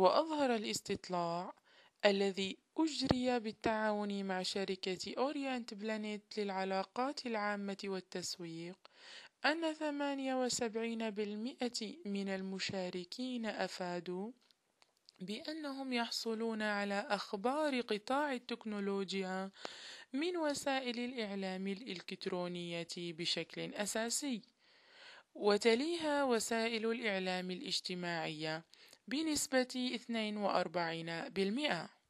وأظهر الاستطلاع الذي أجري بالتعاون مع شركة أورينت بلانيت للعلاقات العامة والتسويق أن 78% من المشاركين أفادوا بأنهم يحصلون على أخبار قطاع التكنولوجيا من وسائل الإعلام الإلكترونية بشكل أساسي، وتليها وسائل الإعلام الاجتماعية بنسبة 42%.